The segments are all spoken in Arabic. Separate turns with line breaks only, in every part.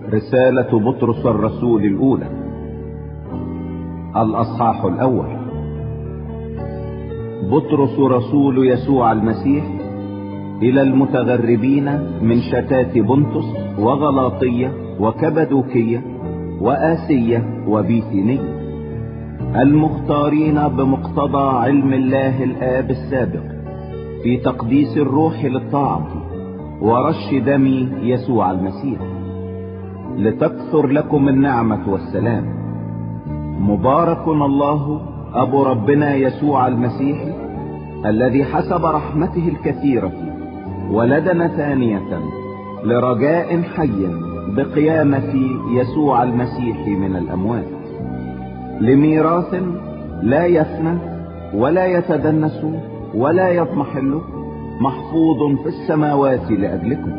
رسالة بطرس الرسول الأولى، الأصحاح الأول. بطرس رسول يسوع المسيح إلى المتغربين من شتات بنطس وغلاطية وكبدوكية وآسية وبيثينية، المختارين بمقتضى علم الله الآب السابق في تقديس الروح للطاعة ورش دم يسوع المسيح، لتكثر لكم النعمة والسلام. مبارك الله أبو ربنا يسوع المسيح، الذي حسب رحمته الكثيرة ولدنا ثانية لرجاء حي بقيامة يسوع المسيح من الأموات، لميراث لا يفنى ولا يتدنس ولا يضمحل، محفوظ في السماوات لأجلكم،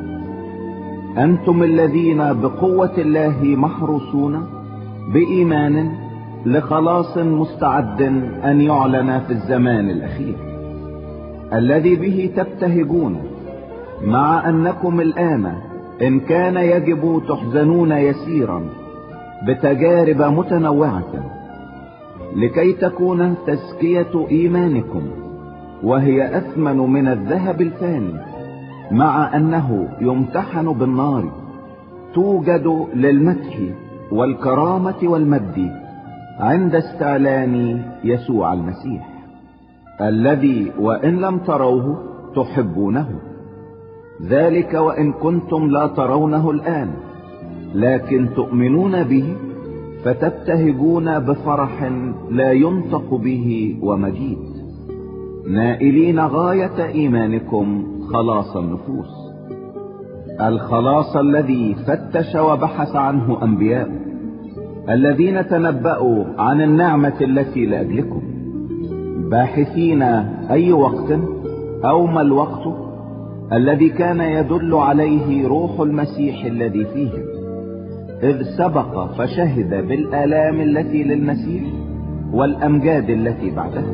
أنتم الذين بقوة الله محروسون بإيمان لخلاص مستعد أن يعلن في الزمان الأخير، الذي به تبتهجون، مع أنكم الآن إن كان يجب تحزنون يسيرا بتجارب متنوعة، لكي تكون تزكية إيمانكم، وهي أثمن من الذهب الفاني مع أنه يمتحن بالنار، توجد للمدح والكرامة والمجد عند استعلان يسوع المسيح، الذي وإن لم تروه تحبونه، ذلك وإن كنتم لا ترونه الآن، لكن تؤمنون به فتبتهجون بفرح لا ينطق به ومجيد، نائلين غاية إيمانكم خلاص النفوس، الخلاص الذي فتش وبحث عنه أنبياء الذين تنبأوا عن النعمة التي لأجلكم، باحثين أي وقت أو ما الوقت الذي كان يدل عليه روح المسيح الذي فيهم، إذ سبق فشهد بالآلام التي للمسيح والأمجاد التي بعدها،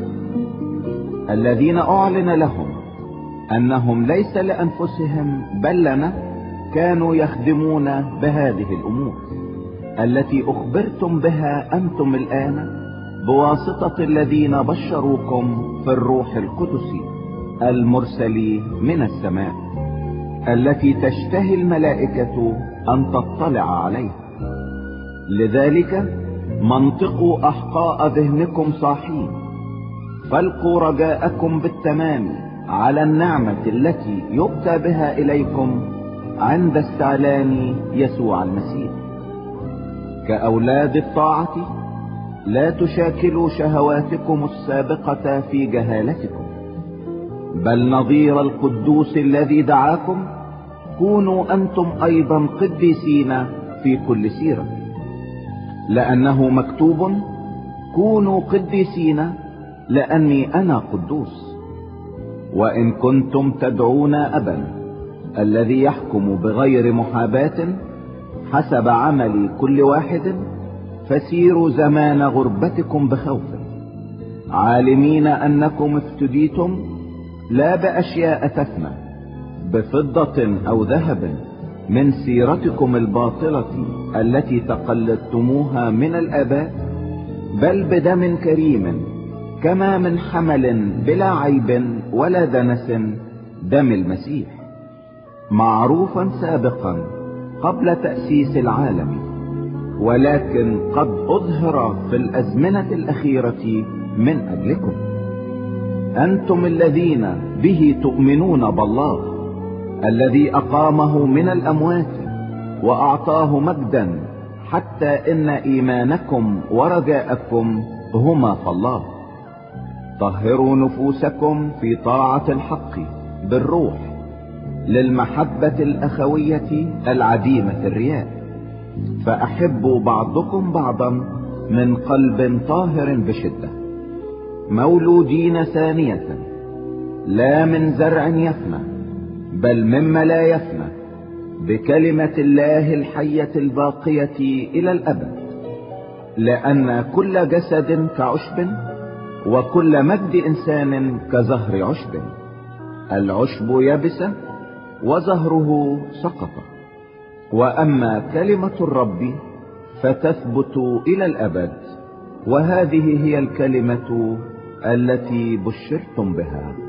الذين أعلن لهم أنهم ليس لأنفسهم بل لنا كانوا يخدمون بهذه الأمور التي أخبرتم بها أنتم الآن بواسطة الذين بشروكم في الروح القدس المرسل من السماء، التي تشتهي الملائكة أن تطلع عليها. لذلك منطقوا أحقاء ذهنكم صاحين، فالقوا رجاءكم بالتمام على النعمة التي يؤتى بها إليكم عند استعلان يسوع المسيح، كأولاد الطاعة لا تشاكلوا شهواتكم السابقة في جهالتكم، بل نظير القدوس الذي دعاكم كونوا أنتم أيضا قديسين في كل سيرة، لأنه مكتوب: كونوا قديسين لأني أنا قدوس. وإن كنتم تدعون أبا الذي يحكم بغير محاباة حسب عمل كل واحد، فسيروا زمان غربتكم بخوف، عالمين أنكم افتديتم لا بأشياء تفنى بفضة أو ذهب من سيرتكم الباطلة التي تقلدتموها من الآباء، بل بدم كريم كما من حمل بلا عيب ولا دنس، دم المسيح، معروفا سابقا قبل تأسيس العالم، ولكن قد أظهر في الأزمنة الأخيرة من أجلكم، أنتم الذين به تؤمنون بالله الذي أقامه من الأموات وأعطاه مجدا، حتى إن إيمانكم ورجاءكم هما في الله. طهروا نفوسكم في طاعة الحق بالروح للمحبة الأخوية العديمة الرياء، فأحبوا بعضكم بعضا من قلب طاهر بشدة، مولودين ثانية، لا من زرع يفنى بل مما لا يفنى، بكلمة الله الحية الباقية إلى الأبد، لأن كل جسد كعشب وكل مجد إنسان كزهر عشب، العشب يبس وزهره سقط، وأما كلمة الرب فتثبت إلى الأبد، وهذه هي الكلمة التي بشرتم بها.